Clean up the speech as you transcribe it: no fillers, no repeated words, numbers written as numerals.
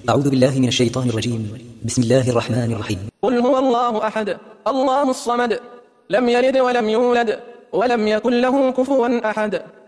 أعوذ بالله من الشيطان الرجيم. بسم الله الرحمن الرحيم. قل هو الله أحد الله الصمد لم يلد ولم يولد ولم يكن له كفوا أحد.